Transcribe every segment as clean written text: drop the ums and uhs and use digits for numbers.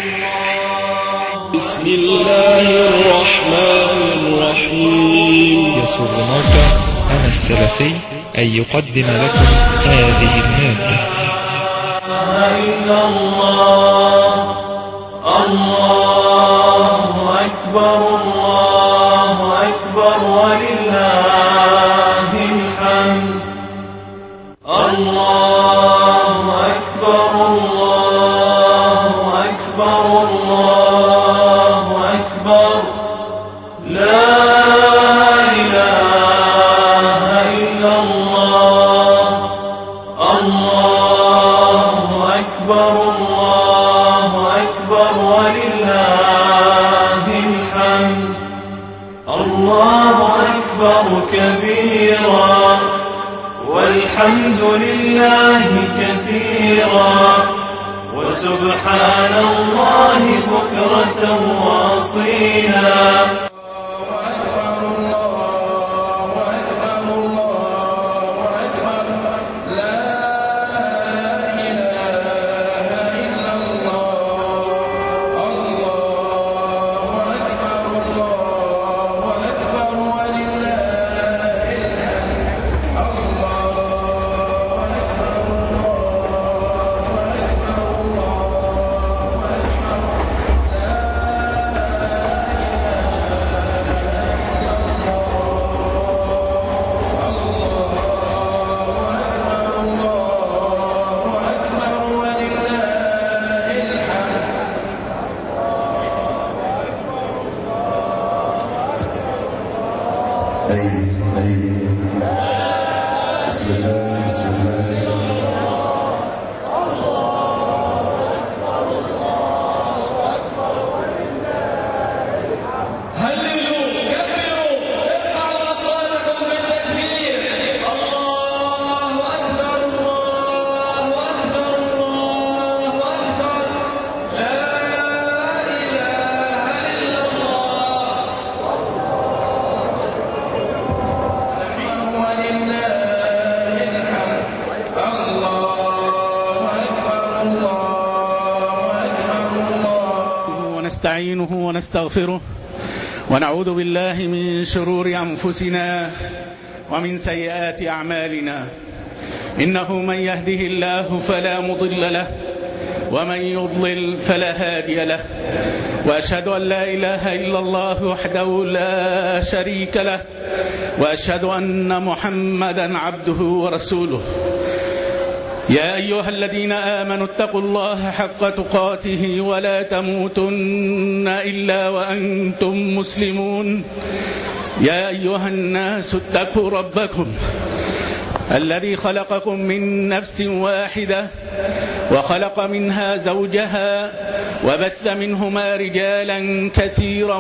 بسم الله الرحمن الرحيم. يسر موقع أنا السلفي أن يقدم لكم هذه المادة. إلا الله الله أكبر الله أكبر ولله الحمد. الله أكبر الله أكبر الله أكبر لا إله إلا الله. الله أكبر الله أكبر ولله الحمد. الله أكبر كبيرا والحمد لله كثيرا وسبحان الله بكرة وأصيلا. ونستعينه ونستغفره ونعوذ بالله من شرور أنفسنا ومن سيئات أعمالنا. إنه من يهده الله فلا مضل له ومن يضلل فلا هادي له. وأشهد أن لا إله إلا الله وحده لا شريك له وأشهد أن محمدا عبده ورسوله. يا أيها الذين آمنوا اتقوا الله حق تقاته ولا تموتن إلا وأنتم مسلمون. يا أيها الناس اتقوا ربكم الذي خلقكم من نفس واحدة وخلق منها زوجها وبث منهما رجالا كثيرا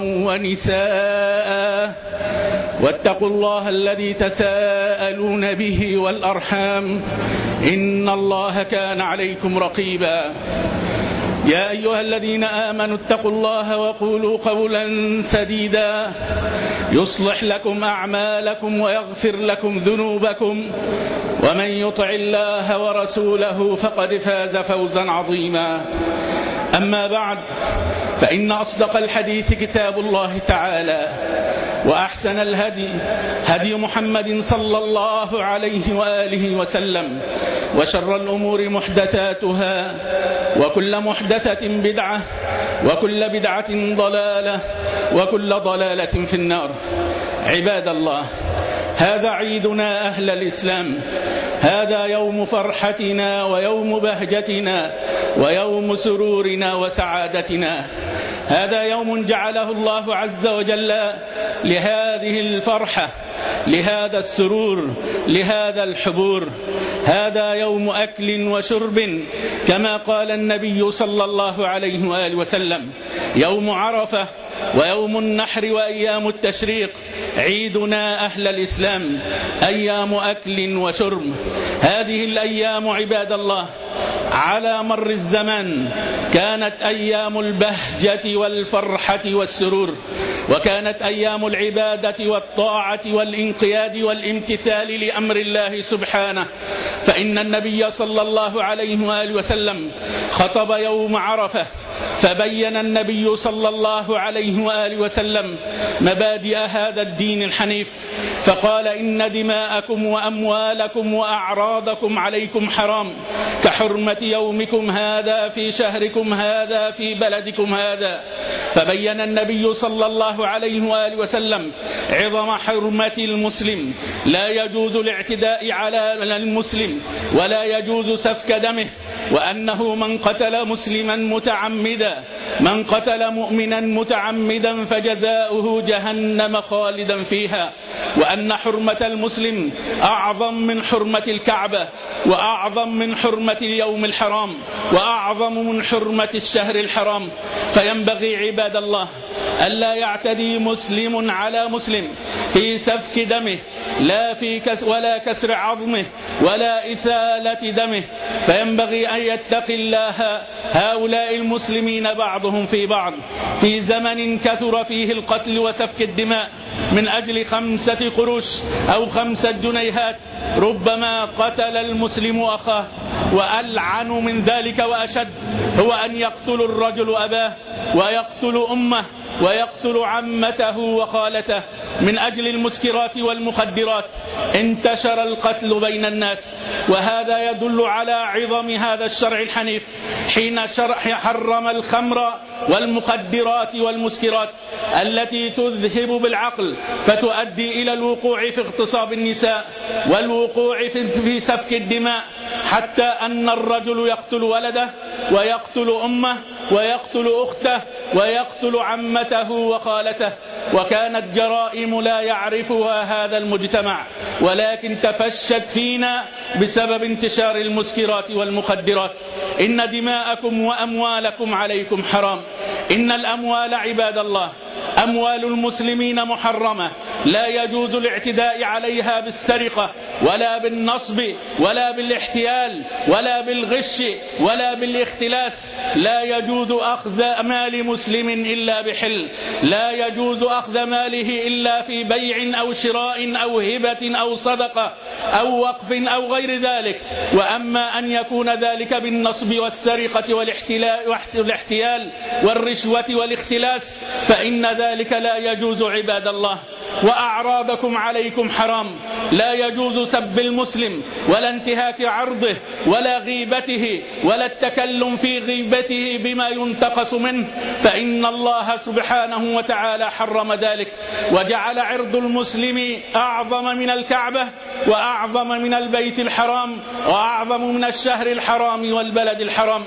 ونساء. واتقوا الله الذي تساءلون به والأرحام إن الله كان عليكم رقيبا. يا أيها الذين آمنوا اتقوا الله وقولوا قولا سديدا يصلح لكم أعمالكم ويغفر لكم ذنوبكم ومن يطع الله ورسوله فقد فاز فوزا عظيما. أما بعد فإن أصدق الحديث كتاب الله تعالى وأحسن الهدي هدي محمد صلى الله عليه وآله وسلم وشر الأمور محدثاتها وكل محدثة بدعة وكل بدعة ضلالة وكل ضلالة في النار. عباد الله، هذا عيدنا أهل الإسلام، هذا يوم فرحتنا ويوم بهجتنا ويوم سرورنا وسعادتنا. هذا يوم جعله الله عز وجل لهذه الفرحة، لهذا السرور، لهذا الحبور. هذا يوم أكل وشرب كما قال النبي صلى الله عليه وآله وسلم. يوم عرفة ويوم النحر وأيام التشريق عيدنا أهل الإسلام، أيام أكل وشرب. هذه الأيام عباد الله على مر الزمان كانت أيام البهجة والفرحة والسرور، وكانت أيام العبادة والطاعة والانقياد والامتثال لأمر الله سبحانه. فإن النبي صلى الله عليه وآله وسلم خطب يوم عرفة فبين النبي صلى الله عليه وآله وسلم مبادئ هذا الدين الحنيف، فقال: إن دماءكم وأموالكم وأعراضكم عليكم حرام كحرمة يومكم هذا في شهركم هذا في بلدكم هذا. فبين النبي صلى الله عليه وآله وسلم عظم حرمة المسلم، لا يجوز الاعتداء على المسلم ولا يجوز سفك دمه، وأنه من قتل مسلما متعمدا من قتل مؤمنا متعمدا فجزاؤه جهنم خالدا فيها، وأن حرمة المسلم أعظم من حرمة الكعبة، وأعظم من حرمة اليوم الحرام، وأعظم من حرمة الشهر الحرام. فينبغي عباد الله ألا يعتدي مسلم على مسلم في سفك دمه ولا كسر عظمه ولا إسالة دمه، فينبغي أن يتقي الله هؤلاء المسلمين بعضهم في بعض في زمن كثر فيه القتل وسفك الدماء من أجل 5 قروش أو 5 جنيهات. ربما قتل المسلم أخاه، وألعن من ذلك وأشد هو أن يقتل الرجل أباه ويقتل أمه ويقتل عمته وخالته من أجل المسكرات والمخدرات. انتشر القتل بين الناس، وهذا يدل على عظم هذا الشرع الحنيف حين حرم الخمر والمخدرات والمسكرات التي تذهب بالعقل فتؤدي إلى الوقوع في اغتصاب النساء والوقوع في سفك الدماء، حتى أن الرجل يقتل ولده ويقتل أمه ويقتل أخته ويقتل عمته وخالته. وكانت جرائم لا يعرفها هذا المجتمع، ولكن تفشت فينا بسبب انتشار المسكرات والمخدرات. إن دماءكم وأموالكم عليكم حرام. إن الأموال عباد الله أموال المسلمين محرمة، لا يجوز الاعتداء عليها بالسرقة ولا بالنصب ولا بالاحتيال ولا بالغش ولا بالاختلاس. لا يجوز أخذ مال مسلم إلا بحل، لا يجوز أخذ ماله إلا في بيع أو شراء أو هبة أو صدقة أو وقف أو غير ذلك. وأما أن يكون ذلك بالنصب والسرقة والاحتيال والرشوة والاختلاس فإن ذلك لا يجوز عباد الله. وأعراضكم عليكم حرام، لا يجوز سب المسلم ولا انتهاك عرضه ولا غيبته ولا التكلم في غيبته بما ينتقص منه، فإن الله سبحانه وتعالى حرم ذلك وجعل عرض المسلم أعظم من الكعبة وأعظم من البيت الحرام وأعظم من الشهر الحرام والبلد الحرام.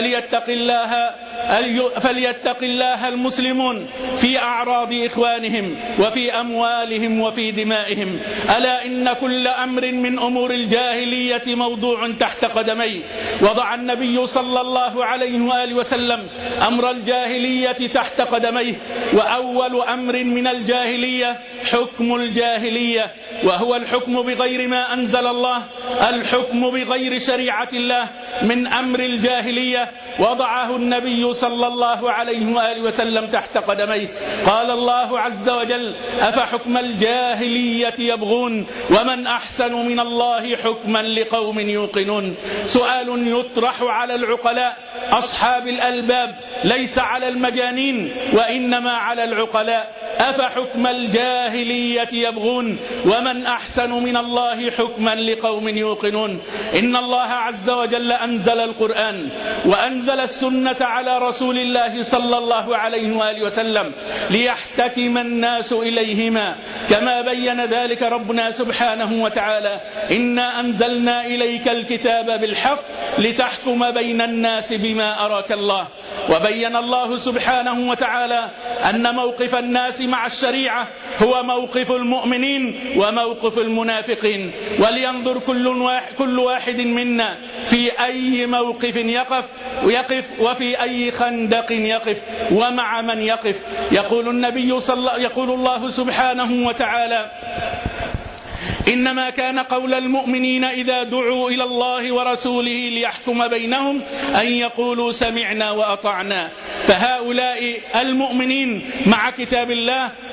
فليتق الله المسلمون في أعراض إخوانهم وفي أموالهم وفي دمائهم. ألا إن كل أمر من أمور الجاهلية موضوع تحت قدمي. وضع النبي صلى الله عليه وآله وسلم أمر الجاهلية تحت قدميه، وأول أمر من الجاهلية حكم الجاهلية، وهو الحكم بغير ما أنزل الله، الحكم بغير شريعة الله من أمر الجاهلية. وضعه النبي صلى الله عليه وآله وسلم تحت قدميه. قال الله عز وجل: أفحكم الجاهلية يبغون ومن أحسن من الله حكما لقوم يوقنون. سؤال يطرح على العقلاء أصحاب الألباب، ليس على المجانين وإنما على العقلاء. أفحكم الجاهلية يبغون ومن أحسن من الله حكما لقوم يوقنون. إن الله عز وجل أنزل القرآن وأنزل السنة على رسول الله صلى الله عليه وآله وسلم ليحتكم الناس إليهما، كما بين ذلك ربنا سبحانه وتعالى: إنا أنزلنا إليك الكتاب بالحق لتحكم بين الناس بما أراك الله. وبين الله سبحانه وتعالى أن موقف الناس مع الشريعة هو موقف المؤمنين وموقف المنافقين. ولينظر كل واحد منا في أي موقف يقف وفي أي خندق يقف ومع من يقف. يقول الله سبحانه وتعالى: إنما كان قول المؤمنين إذا دعوا إلى الله ورسوله ليحكم بينهم أن يقولوا سمعنا وأطعنا. فهؤلاء المؤمنين مع كتاب الله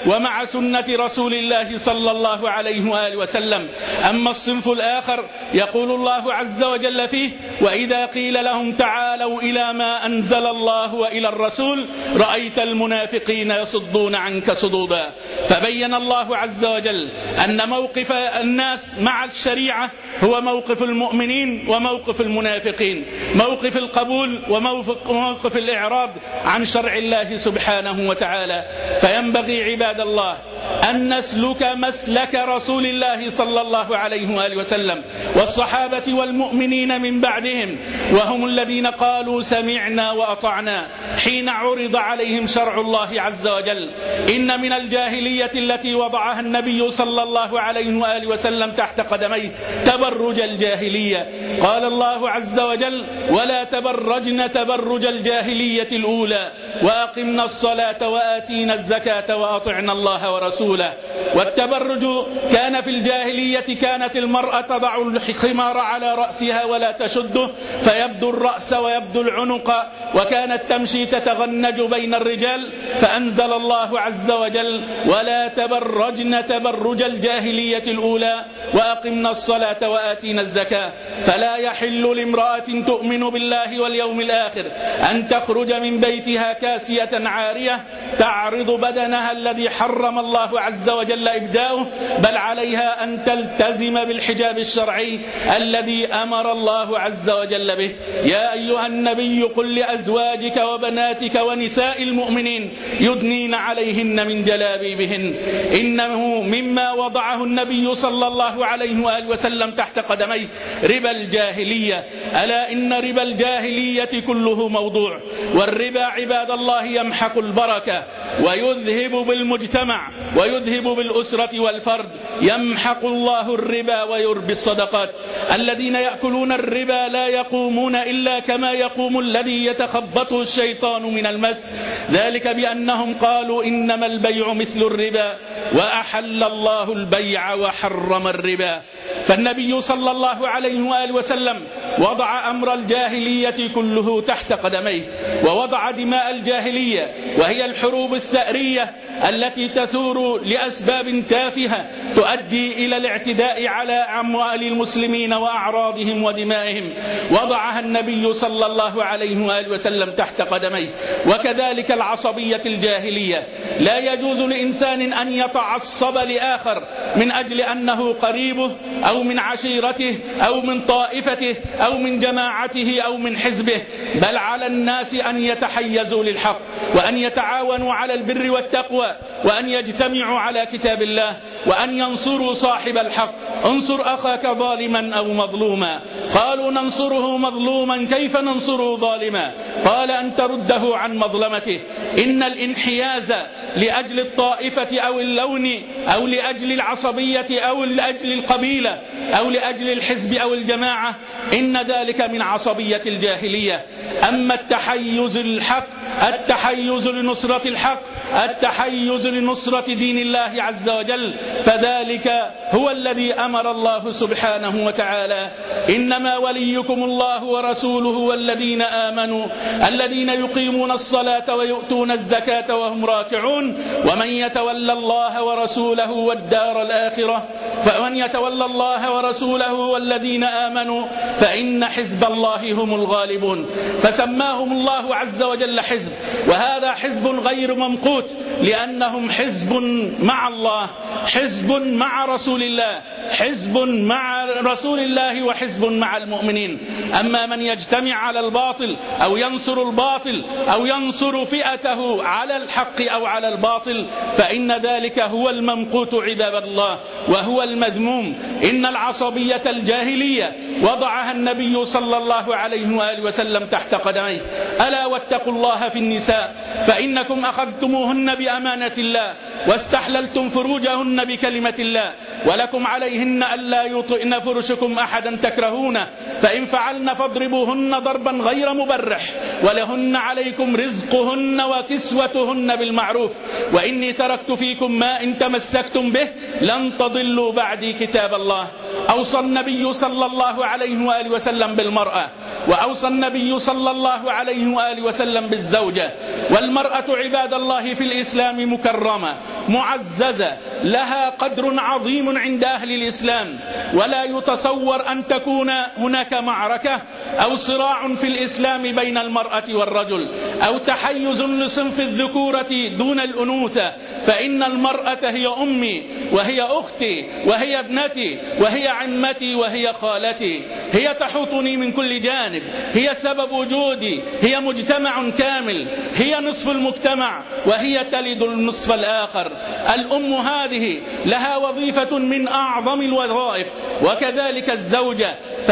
ومع سنة رسول الله صلى الله عليه وآله وسلم. أما الصنف الآخر يقول الله عز وجل فيه: وإذا قيل لهم تعالوا إلى ما أنزل الله وإلى الرسول رأيت المنافقين يصدون عنك صدودا. فبين الله عز وجل أن موقف الناس مع الشريعة هو موقف المؤمنين وموقف المنافقين، موقف القبول وموقف الإعراض عن شرع الله سبحانه وتعالى. فينبغي عباد الله أن نسلك مسلك رسول الله صلى الله عليه وآله وسلم والصحابة والمؤمنين من بعدهم، وهم الذين قالوا سمعنا وأطعنا حين عرض عليهم شرع الله عز وجل. إن من الجاهلية التي وضعها النبي صلى الله عليه وآله وسلم تحت قدميه تبرج الجاهلية. قال الله عز وجل: ولا تبرجن تبرج الجاهلية الأولى وأقمنا الصلاة وآتينا الزكاة وأطعنا الله ورسوله. والتبرج كان في الجاهلية كانت المرأة تضع الخمار على رأسها ولا تشده فيبدو الرأس ويبدو العنق، وكانت تمشي تتغنج بين الرجال. فأنزل الله عز وجل: ولا تبرجن تبرج الجاهلية الأولى وأقمنا الصلاة وآتينا الزكاة. فلا يحل لامرأة تؤمن بالله واليوم الآخر أن تخرج من بيتها كاسية عارية تعرض بدنها الذي حرم الله عز وجل إبداؤه، بل عليها أن تلتزم بالحجاب الشرعي الذي أمر الله عز وجل به. يا أيها النبي قل لأزواجك وبناتك ونساء المؤمنين يدنين عليهن من جلابيبهن. إنه مما وضعه النبي صلى الله عليه وآله وسلم تحت قدميه ربا الجاهلية. ألا إن ربا الجاهلية كله موضوع، والربا عباد الله يمحق البركة ويذهب بالمجتمع ويذهب بالأسرة والفرد. يمحق الله الربا ويربي الصدقات. الذين يأكلون الربا لا يقومون إلا كما يقوم الذي يتخبطه الشيطان من المس، ذلك بأنهم قالوا إنما البيع مثل الربا وأحل الله البيع وحرم الربا. فالنبي صلى الله عليه وآله وسلم وضع أمر الجاهلية كله تحت قدميه، ووضع دماء الجاهلية وهي الحروب الثأرية التي تثور لأسباب تافهة تؤدي إلى الاعتداء على أموال المسلمين وأعراضهم ودمائهم، وضعها النبي صلى الله عليه وآله وسلم تحت قدميه. وكذلك العصبية الجاهلية، لا يجوز لإنسان أن يتعصب لآخر من أجل أنه قريبه أو من عشيرته أو من طائفته أو من جماعته أو من حزبه، بل على الناس أن يتحيزوا للحق وأن يتعاونوا على البر والتقوى وأن يجتمعوا على كتاب الله وأن ينصروا صاحب الحق. انصر أخاك ظالما أو مظلوما. قالوا ننصره مظلوما كيف ننصره ظالما؟ قال أن ترده عن مظلمته. إن الانحياز لأجل الطائفة أو اللون أو لأجل العصبية أو لأجل القبيلة أو لأجل الحزب أو الجماعة إن ذلك من عصبية الجاهلية. أما التحيز للحق، التحيز لنصرة الحق، التحيز لنصرة دين الله عز وجل، فذلك هو الذي أمر الله سبحانه وتعالى: إنما وليكم الله ورسوله والذين آمنوا الذين يقيمون الصلاة ويؤتون الزكاة وهم راكعون ومن يتولى الله ورسوله والدار الآخرة فمن يتولى الله ورسوله والذين آمنوا فإن حزب الله هم الغالبون. فسماهم الله عز وجل حزب، وهذا حزب غير ممقوت لأنهم حزب مع الله، حزب مع رسول الله، حزب مع رسول الله وحزب مع المؤمنين. أما من يجتمع على الباطل أو ينصر الباطل أو ينصر فئته على الحق أو على الباطل فإن ذلك هو الممقوت عباد الله وهو المذموم. إن العصبية الجاهلية وضعها النبي صلى الله عليه وآله وسلم تحت قدميه. ألا واتقوا الله في النساء فإنكم أخذتموهن بأمانة الله واستحللتم فروجهن بكلمة الله ولكم عليهن ألا يطئن فرشكم أحدا تكرهونه فإن فعلن فاضربوهن ضربا غير مبرح ولهن عليكم رزقهن وكسوتهن بالمعروف وإني تركت فيكم ما إن تمسكتم به لن تضلوا بعدي كتاب الله. أوصى النبي صلى الله الله عليه وآله وسلم بالمرأة، وأوصى النبي صلى الله عليه وآله وسلم بالزوجة. والمرأة عباد الله في الإسلام مكرمة معززة، لها قدر عظيم عند أهل الإسلام، ولا يتصور أن تكون هناك معركة أو صراع في الإسلام بين المرأة والرجل، أو تحيز لصنف الذكورة دون الأنوثة، فإن المرأة هي أمي وهي أختي وهي ابنتي وهي عمتي وهي خالتي، هي تحوطني من كل جانب، هي سبب وجودي، هي مجتمع كامل، هي نصف المجتمع وهي تلد النصف الآخر. الأم هذه لها وظيفة من أعظم الوظائف، وكذلك الزوجة،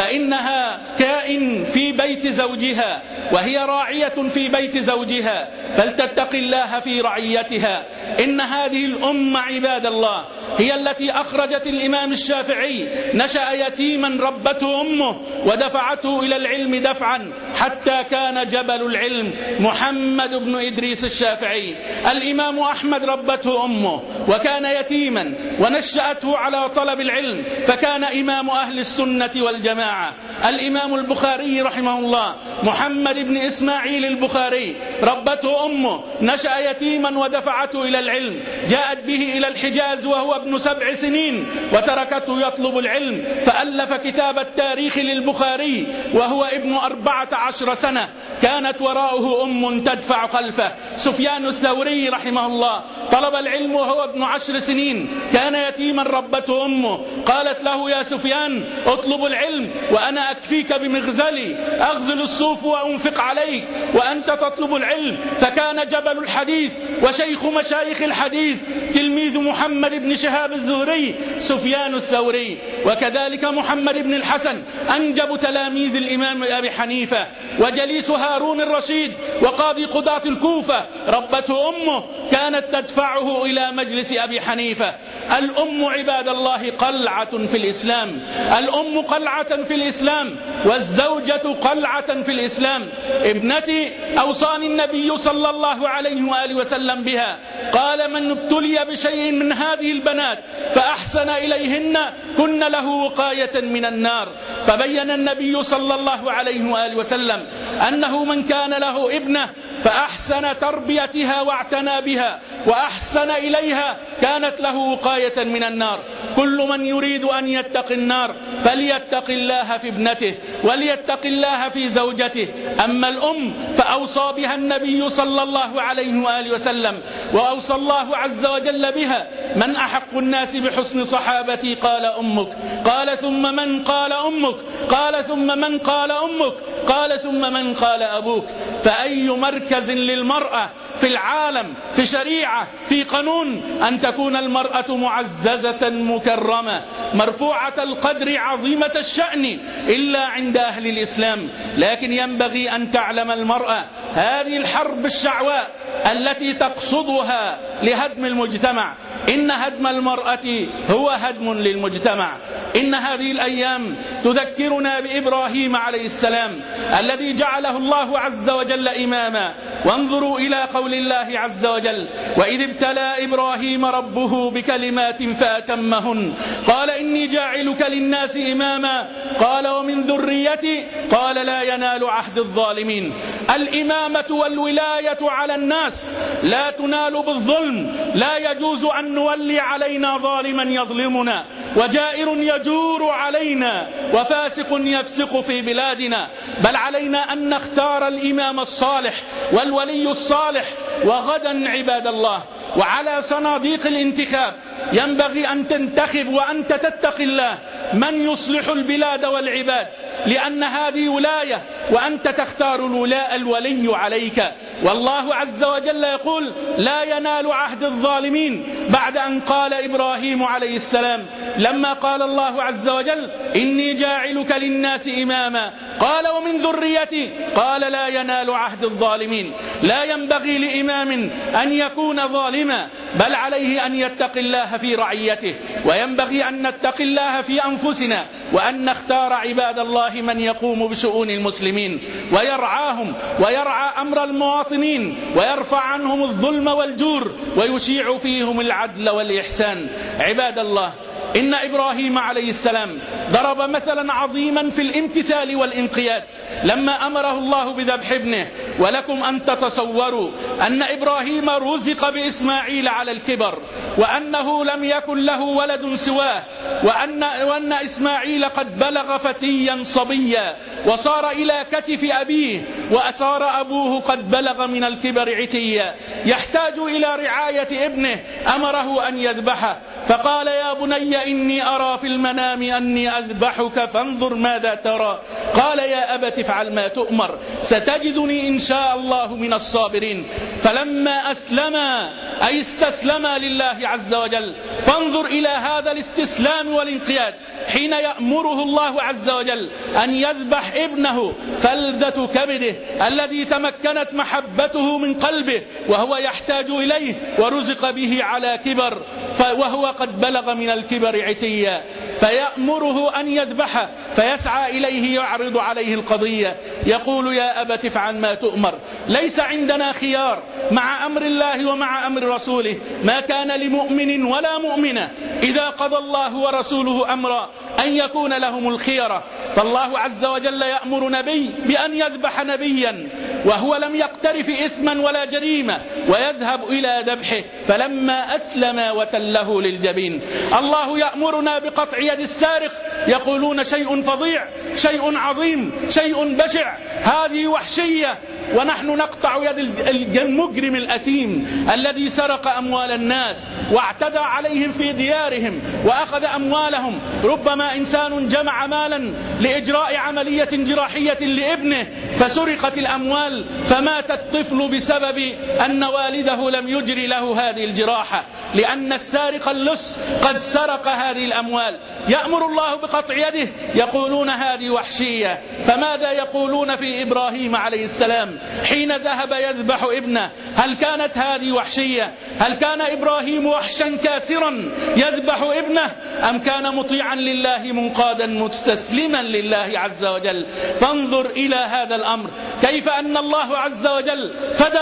فإنها كائن في بيت زوجها وهي راعية في بيت زوجها، فلتتق الله في رعيتها. إن هذه الأمة عباد الله هي التي أخرجت الإمام الشافعي، نشأ يتيما ربته أمه ودفعته إلى العلم دفعا حتى كان جبل العلم محمد بن إدريس الشافعي. الإمام أحمد ربته أمه وكان يتيما ونشأته على طلب العلم فكان إمام أهل السنة والجماعة. الإمام البخاري رحمه الله محمد بن إسماعيل البخاري ربته أمه، نشأ يتيما ودفعته إلى العلم، جاءت به إلى الحجاز وهو ابن 7 سنين وتركته يطلب العلم، فألف كتاب التاريخ للبخاري وهو ابن 14 سنة، كانت وراءه أم تدفع خلفه. سفيان الثوري رحمه الله طلب العلم وهو ابن 10 سنين، كان يتيما ربته أمه، قالت له يا سفيان اطلب العلم وأنا أكفيك بمغزلي، أغزل الصوف وأنفق عليك وأنت تطلب العلم. فكان جبل الحديث وشيخ مشايخ الحديث تلميذ محمد بن شهاب الزهري سفيان الثوري، وكذلك محمد بن الحسن أنجب تلاميذ الإمام أبي حنيفة، وجليس هارون الرشيد وقاضي قضاة الكوفة ربته أمه، كانت تدفعه إلى مجلس أبي حنيفة. الأم عباد الله قلعة في الإسلام، الأم قلعة في الإسلام، والزوجة قلعة في الإسلام. ابنتي أوصاني النبي صلى الله عليه وآله وسلم بها، قال من ابتلي بشيء من هذه البنات فأحسن إليهن كن له وقاية من النار. فبين النبي صلى الله عليه وآله وسلم أنه من كان له ابنة فأحسن تربيتها واعتنى بها وأحسن إليها كانت له وقاية من النار. كل من يريد أن يتقي النار فليتق الله في ابنته وليتق الله في زوجته. أما الأم فأوصى بها النبي صلى الله عليه وآله وسلم، وأوصى الله عز وجل بها: من أحق الناس بحسن صحابتي؟ قال أمك. قال ثم من؟ قال أمك. قال ثم من؟ قال أمك. قال ثم من؟ قال أبوك. فأي مركز للمرأة في العالم، في شريعة، في قانون، أن تكون المرأة معززة مكرمة مرفوعة القدر عظيمة الشأن إلا عند أهل الإسلام. لكن ينبغي أن تعلم المرأة هذه الحرب الشعواء التي تقصدها لهدم المجتمع، إن هدم المرأة هو هدم للمجتمع. إن هذه الأيام تذكرنا بإبراهيم عليه السلام الذي جعله الله عز وجل إماما. وانظروا إلى قول الله عز وجل: وإذ ابتلى إبراهيم ربه بكلمات فأتمهن قال إني جاعلك للناس إماما قال ومن ذريتي قال لا ينال عهد الظالمين. الإمامة والولاية على الناس لا تنال بالظلم، لا يجوز أن نولي علينا ظالما يظلمنا وجائر يجور علينا وفاسق يفسق في بلادنا، بل علينا أن نختار الإمام الصالح والولي الصالح. وغدا عباد الله وعلى صناديق الانتخاب ينبغي أن تنتخب وأنت تتقي الله من يصلح البلاد والعباد، لأن هذه ولاية وأنت تختار الولي عليك. والله عز وجل يقول: لا ينال عهد الظالمين، بعد أن قال إبراهيم عليه السلام لما قال الله عز وجل: إني جاعلك للناس إماما قال ومن ذريتي قال لا ينال عهد الظالمين. لا ينبغي لإمام أن يكون ظالما، بل عليه أن يتقي الله في رعيته، وينبغي أن نتقي الله في أنفسنا، وأن نختار عباد الله من يقوم بشؤون المسلمين ويرعاهم ويرعى أمر المواطنين ويرفع عنهم الظلم والجور ويشيع فيهم العدل والإحسان. عباد الله، إن إبراهيم عليه السلام ضرب مثلا عظيما في الامتثال والانقياد لما أمره الله بذبح ابنه. ولكم أن تتصوروا أن إبراهيم رزق بإسماعيل على الكبر، وأنه لم يكن له ولد سواه، وأن إسماعيل قد بلغ فتيا صبيا وصار إلى كتف أبيه، وأصار أبوه قد بلغ من الكبر عتيا يحتاج إلى رعاية ابنه. أمره أن يذبحه فقال يا بني إني أرى في المنام أني أذبحك فانظر ماذا ترى. قال يا أبت افعل ما تؤمر ستجدني إن شاء الله من الصابرين. فلما أسلما أي استسلما لله عز وجل، فانظر إلى هذا الاستسلام والانقياد حين يأمره الله عز وجل أن يذبح ابنه فلذة كبده الذي تمكنت محبته من قلبه وهو يحتاج إليه ورزق به على كبر وهو قد بلغ من الكبر عتيا، فيأمره أن يذبحه فيسعى إليه يعرض عليه القضية يقول يا أبت افعل ما تؤمر. ليس عندنا خيار مع أمر الله ومع أمر رسوله. ما كان لمؤمن ولا مؤمنة إذا قضى الله ورسوله أمرا أن يكون لهم الخيرة. فالله عز وجل يأمر نبي بأن يذبح نبيا وهو لم يقترف إثما ولا جريمة ويذهب إلى ذبحه فلما أسلم وتله للجبين. الله يأمرنا بقطع يد السارق يقولون شيء فظيع، شيء عظيم، شيء بشع، هذه وحشية، ونحن نقطع يد المجرم الأثيم الذي سرق أموال الناس واعتدى عليهم في ديارهم وأخذ أموالهم. ربما إنسان جمع مالا لإجراء عملية جراحية لابنه فسرقت الأموال فمات الطفل بسبب أن والده لم يجري له هذه الجراحة، لأن السارق اللص قد سرق هذه الأموال. يأمر الله بقطع يده يقولون هذه وحشية. فماذا يقولون في إبراهيم عليه السلام حين ذهب يذبح ابنه؟ هل كانت هذه وحشية؟ هل كان إبراهيم وحشا كاسرا يذبح ابنه، أم كان مطيعا لله منقادا مستسلما لله عز وجل؟ فانظر إلى هذا الأمر كيف أن الله عز وجل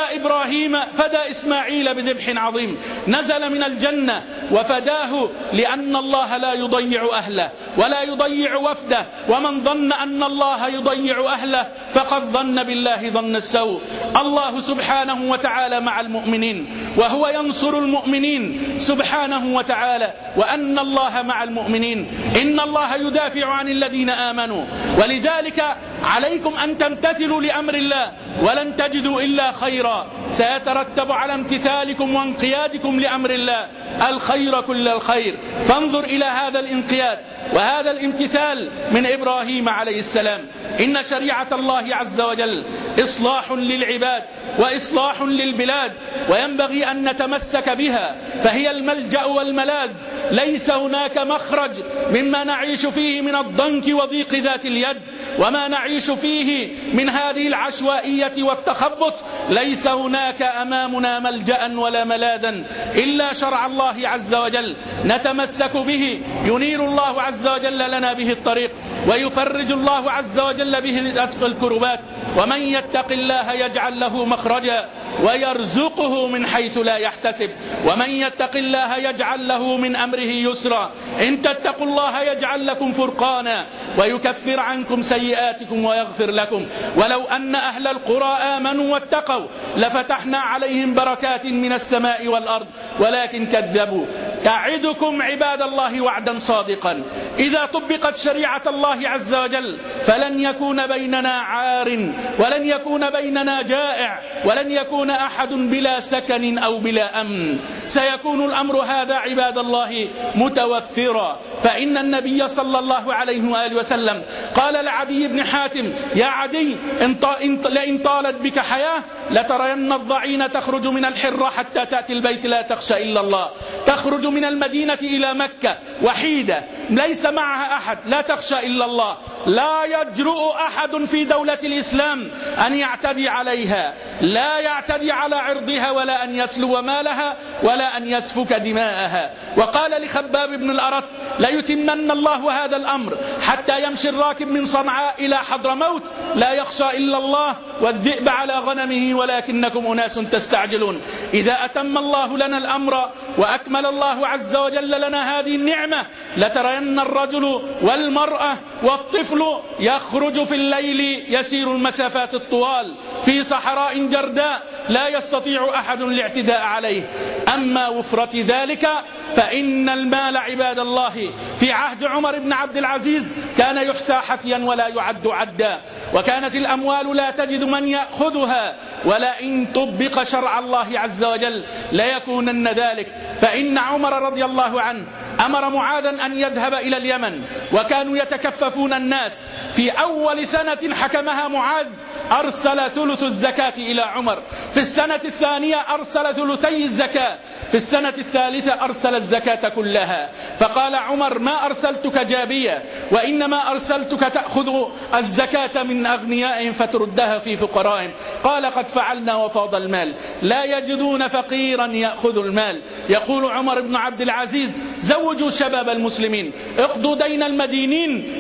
فدى إسماعيل بذبح عظيم، نزل من الجنة وفداه، لأن الله لا يضيع أهله ولا يضيع وفده. ومن ظن أن الله يضيع أهله فقد ظن بالله ظن السوء. الله سبحانه وتعالى مع المؤمنين وهو ينصر المؤمنين سبحانه وتعالى، وأن الله مع المؤمنين. إن الله يدافع عن الذين آمنوا، ولذلك عليكم أن تمتثلوا لأمر الله ولن تجدوا إلا خيرا. سيترتب على امتثالكم وانقيادكم لأمر الله الخير كل الخير. فانظر إلى هذا الانقياد وهذا الامتثال من إبراهيم عليه السلام. إن شريعة الله عز وجل إصلاح للعباد وإصلاح للبلاد، وينبغي أن نتمسك بها، فهي الملجأ والملاذ. ليس هناك مخرج مما نعيش فيه من الضنك وضيق ذات اليد وما نعيش فيه من هذه العشوائية والتخبط. ليس هناك أمامنا ملجأ ولا ملاذا إلا شرع الله عز وجل نتمسك به، ينير الله عز وجل لنا به الطريق ويفرج الله عز وجل به الكربات. ومن يتق الله يجعل له مخرجا ويرزقه من حيث لا يحتسب، ومن يتق الله يجعل له من أمره يسرا. إن تتقوا الله يجعل لكم فرقانا ويكفر عنكم سيئاتكم ويغفر لكم. ولو أن أهل القرى آمنوا واتقوا لفتحنا عليهم بركات من السماء والأرض ولكن كذبوا. أعدكم عباد الله وعدا صادقا، إذا طبقت شريعة الله عز وجل فلن يكون بيننا عار ولن يكون بيننا جائع ولن يكون أحد بلا سكن أو بلا أمن. سيكون الأمر هذا عباد الله متوفرا. فإن النبي صلى الله عليه وآله وسلم قال لعدي بن حاتم يا عدي لئن طالت بك حياة لترين الضعين تخرج من الحرة حتى تأتي البيت لا تخشى إلا الله، تخرج من المدينة إلى مكة وحيدة ليس معها أحد لا تخشى إلا إلا الله. لا يجرؤ أحد في دولة الإسلام أن يعتدي عليها، لا يعتدي على عرضها ولا أن يسلب مالها ولا أن يسفك دماءها. وقال لخباب بن الأرت: ليتمن الله هذا الأمر حتى يمشي الراكب من صنعاء إلى حضرموت لا يخشى إلا الله والذئب على غنمه ولكنكم أناس تستعجلون. إذا أتم الله لنا الأمر وأكمل الله عز وجل لنا هذه النعمة لترين الرجل والمرأة والطفل يخرج في الليل يسير المسافات الطوال في صحراء جرداء لا يستطيع أحد الاعتداء عليه. أما وفرة ذلك فإن المال عباد الله في عهد عمر بن عبد العزيز كان يحثى حثيا ولا يعد عدا، وكانت الأموال لا تجد من يأخذها، ولئن طبق شرع الله عز وجل ليكونن ذلك. فإن عمر رضي الله عنه أمر معاذا أن يذهب إلى اليمن، وكانوا يتكففون الناس. في أول سنة حكمها معاذ أرسل ثلث الزكاة إلى عمر، في السنة الثانية أرسل ثلثي الزكاة، في السنة الثالثة أرسل الزكاة كلها. فقال عمر: ما أرسلتك جابية، وإنما أرسلتك تأخذ الزكاة من أغنيائهم فتردها في فقرائهم. قال: قد فعلنا وفاض المال، لا يجدون فقيرا يأخذ المال. يقول عمر بن عبد العزيز: زوجوا شباب المسلمين، اقضوا دين المدينين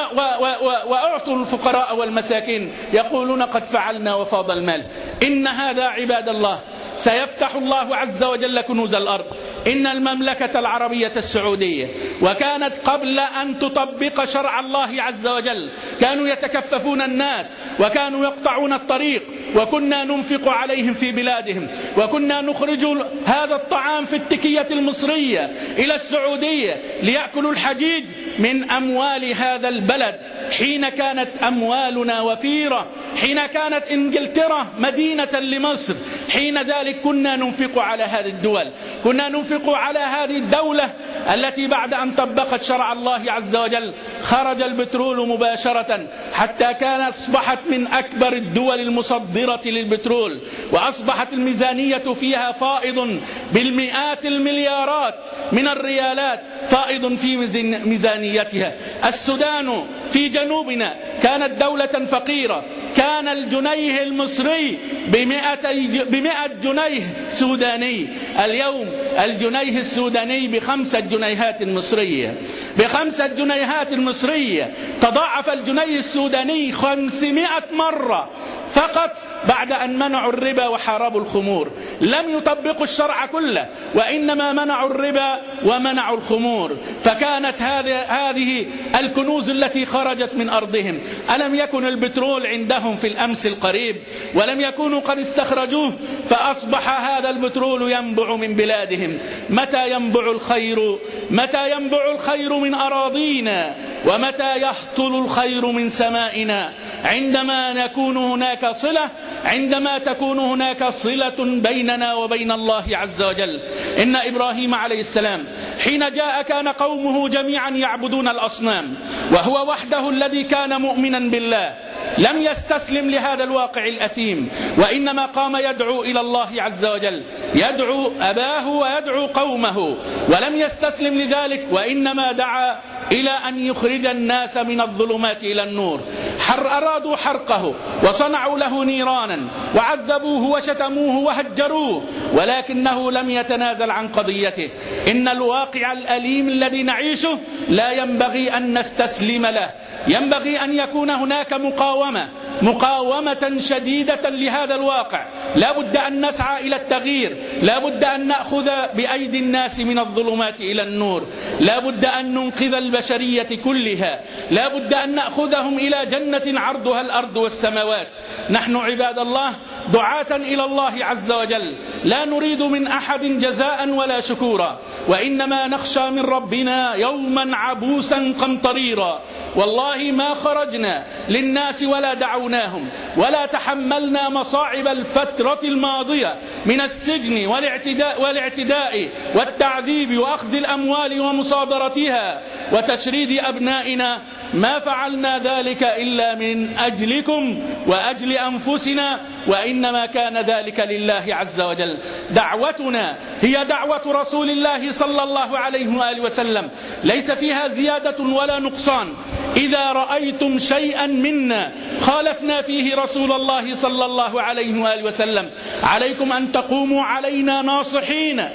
وأعطوا الفقراء والمساكين. يقولون: قد فعلنا وفاض المال. إن هذا عباد الله سيفتح الله عز وجل كنوز الأرض. إن المملكة العربية السعودية وكانت قبل أن تطبق شرع الله عز وجل كانوا يتكففون الناس وكانوا يقطعون الطريق، وكنا ننفق عليهم في بلادهم، وكنا نخرج هذا الطعام في التكية المصرية إلى السعودية ليأكلوا الحجيج من أموال هذا البلد. حين كانت أموالنا وفيرة، حين كانت إنجلترا مدينة لمصر، حين ذلك كنا ننفق على هذه الدول، كنا ننفق على هذه الدولة التي بعد أن طبقت شرع الله عز وجل خرج البترول مباشرة، حتى كان أصبحت من أكبر الدول المصدرة للبترول، وأصبحت الميزانية فيها فائض بالمئات المليارات من الريالات، فائض في ميزانيتها. السودان في جنوبنا كانت دولة فقيرة، كان الجنيه المصري ب100 جنيه سوداني. اليوم الجنيه السوداني ب5 جنيهات مصرية، ب5 جنيهات مصرية. تضاعف الجنيه السوداني 500 مرة فقط بعد أن منعوا الربا وحاربوا الخمور. لم يطبقوا الشرع كله، وإنما منعوا الربا ومنعوا الخمور. فكانت هذه الكنوز التي خرجت من أرضهم. ألم يكن البترول عندهم في الأمس القريب ولم يكونوا قد استخرجوه؟ فأصبح هذا البترول ينبع من بلادهم. متى ينبع الخير؟ متى ينبع الخير من أراضينا؟ ومتى يهطل الخير من سمائنا؟ عندما نكون هناك صلة، عندما تكون هناك صلة بيننا وبين الله عز وجل. إن إبراهيم عليه السلام حين جاء كان قومه جميعا يعبدون الأصنام، وهو وحده الذي كان مؤمنا بالله، لم يستسلم لهذا الواقع الأثيم، وإنما قام يدعو إلى الله عز وجل، يدعو أباه ويدعو قومه، ولم يستسلم لذلك، وإنما دعا إلى أن يخرج الناس من الظلمات إلى النور. أرادوا حرقه وصنعوا له نيرانا وعذبوه وشتموه وهجروه، ولكنه لم يتنازل عن قضيته. إن الواقع الأليم الذي نعيشه لا ينبغي أن نستسلم له، ينبغي أن يكون هناك مقاومة شديدة لهذا الواقع. لا بد أن نسعى إلى التغيير، لا بد أن نأخذ بأيدي الناس من الظلمات إلى النور، لا بد أن ننقذ البشرية كلها، لا بد أن نأخذهم إلى جنة عرضها الأرض والسماوات. نحن عباد الله دعاة إلى الله عز وجل، لا نريد من أحد جزاء ولا شكورا، وإنما نخشى من ربنا يوما عبوسا قمطريرا. والله ما خرجنا للناس ولا دعونا واجهناهم ولا تحملنا مصاعب الفترة الماضية من السجن والاعتداء والتعذيب وأخذ الأموال ومصادرتها وتشريد أبنائنا، ما فعلنا ذلك إلا من أجلكم وأجل أنفسنا، وإنما كان ذلك لله عز وجل. دعوتنا هي دعوة رسول الله صلى الله عليه وآله وسلم، ليس فيها زيادة ولا نقصان. إذا رأيتم شيئا منا خالفنا فيه رسول الله صلى الله عليه وآله وسلم عليكم أن تقوموا علينا ناصحين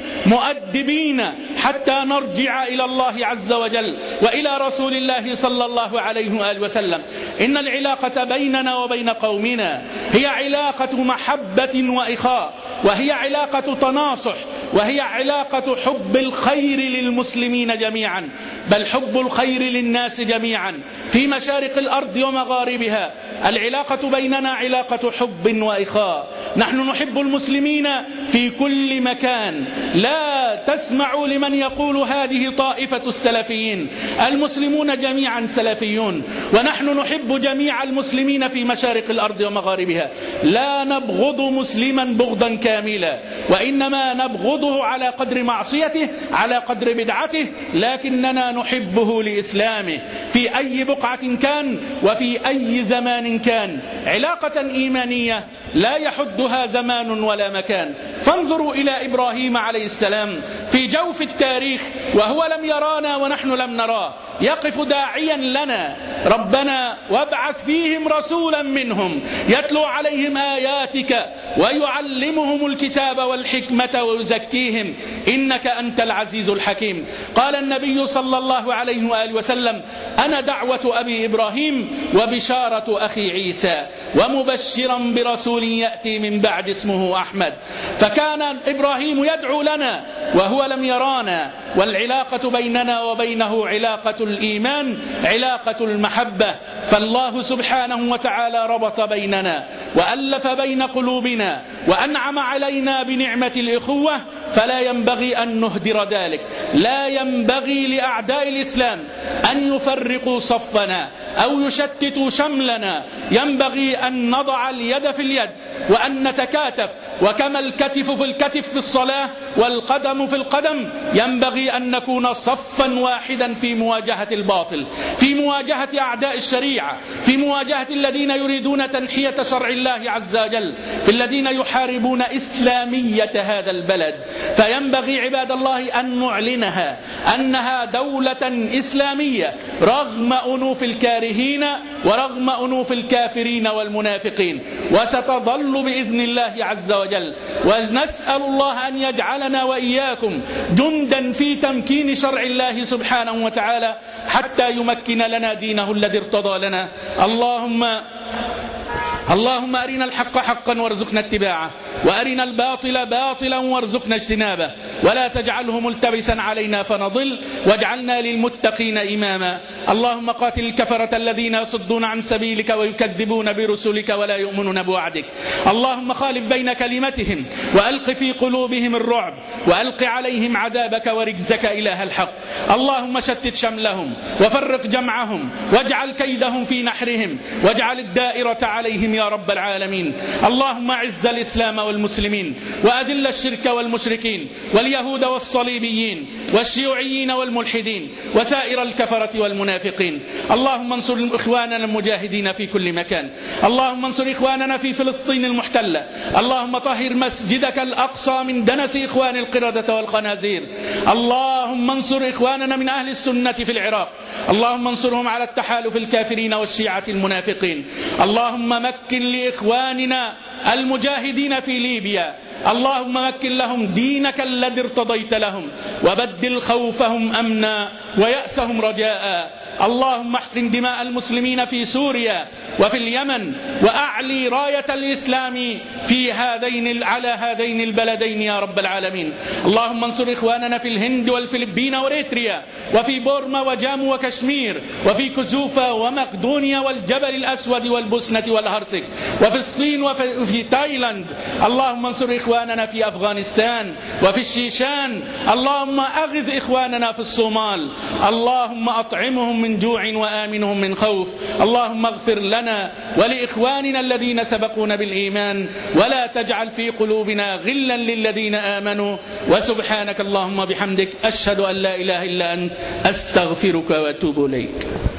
مؤدبين حتى نرجع إلى الله عز وجل وإلى رسول الله صلى الله عليه وآله وسلم. إن العلاقة بيننا وبين قومنا هي علاقة محبة وإخاء، وهي علاقة تناصح، وهي علاقة حب الخير للمسلمين جميعا، بل حب الخير للناس جميعا في مشارق الأرض ومغاربها. العلاقة بيننا علاقة حب وإخاء، نحن نحب المسلمين في كل مكان. لا تسمعوا لمن يقول هذه طائفة السلفيين، المسلمون جميعا سلفيون، ونحن نحب جميع المسلمين في مشارق الأرض ومغاربها. لا نبغض مسلما بغضا كاملا، وإنما نبغضه على قدر معصيته، على قدر بدعته، لكننا نحبه لإسلامه في أي بقعة كان وفي أي زمان كان. علاقة إيمانية لا يحدها زمان ولا مكان. فانظروا إلى إبراهيم عليه السلام في جوف التاريخ وهو لم يرانا ونحن لم نراه، يقف داعيا لنا: ربنا وابعث فيهم رسولا منهم يتلو عليهم آياتك ويعلمهم الكتاب والحكمة ويزكيهم إنك أنت العزيز الحكيم. قال النبي صلى الله عليه وآله وسلم: أنا دعوة أبي إبراهيم وبشارة أخي عيسى ومبشرا برسول يأتي من بعد اسمه أحمد. فكان إبراهيم يدعو لنا وهو لم يرانا، والعلاقة بيننا وبينه علاقة الإيمان، علاقة المحبة. فالله سبحانه وتعالى ربط بيننا وألف بين قلوبنا وأنعم علينا بنعمة الإخوة، فلا ينبغي أن نهدر ذلك. لا ينبغي لأعداء الإسلام أن يفرقوا صفنا أو يشتتوا شملنا، ينبغي أن نضع اليد في اليد وأن نتكاتف. وكما الكتف في الكتف في الصلاة والقدم في القدم، ينبغي أن نكون صفا واحدا في مواجهة الباطل، في مواجهة أعداء الشريعة، في مواجهة الذين يريدون تنحية شرع الله عز وجل، في الذين يحاربون إسلامية هذا البلد. فينبغي عباد الله أن نعلنها أنها دولة إسلامية رغم أنوف الكارهين ورغم أنوف الكافرين والمنافقين، وستظل بإذن الله عز وجل. ونسأل الله أن يجعلنا وإياكم جندا في تمكين شرع الله سبحانه وتعالى حتى يمكن لنا دينه الذي ارتضى لنا. اللهم أرنا الحق حقا وارزقنا اتباعه، وأرنا الباطل باطلا وارزقنا اجتنابه، ولا تجعله ملتبسا علينا فنضل، واجعلنا للمتقين إماما. اللهم قاتل الكفرة الذين يصدون عن سبيلك ويكذبون برسلك ولا يؤمنون بوعدك. اللهم خالف بين كلمتهم وألق في قلوبهم الرعب، وألق عليهم عذابك ورجزك إله الحق. اللهم شتت شملهم وفرق جمعهم واجعل كيدهم في نحرهم، واجعل الدائرة عليهم يا رب العالمين. اللهم اعز الإسلام والمسلمين، وأذل الشرك والمشركين واليهود والصليبيين والشيوعيين والملحدين وسائر الكفرة والمنافقين. اللهم انصر إخواننا المجاهدين في كل مكان. اللهم انصر إخواننا في فلسطين المحتلة. اللهم طهر مسجدك الأقصى من دنس إخوان القردة والخنازير. اللهم انصر إخواننا من أهل السنة في العراق. اللهم انصرهم على التحالف الكافرين والشيعة المنافقين. اللهم مكن لإخواننا المجاهدين في ليبيا، اللهم مكن لهم دينك الذي ارتضيت لهم، وبدل خوفهم أمنا ويأسهم رجاء. اللهم احقن دماء المسلمين في سوريا وفي اليمن، وأعلي راية الإسلام على هذين البلدين يا رب العالمين. اللهم انصر إخواننا في الهند والفلبين وإريتريا، وفي بورما وجامو وكشمير، وفي كوزوفا ومقدونيا والجبل الأسود والبوسنة والهرسك، وفي الصين وفي تايلاند. اللهم انصر إخواننا في أفغانستان وفي الشيشان، اللهم أغث إخواننا في الصومال، اللهم أطعمهم من جوع وآمنهم من خوف، اللهم اغفر لنا ولإخواننا الذين سبقونا بالإيمان، ولا تجعل في قلوبنا غلا للذين آمنوا، وسبحانك اللهم بحمدك أشهد أن لا إله إلا أنت أستغفرك وأتوب إليك.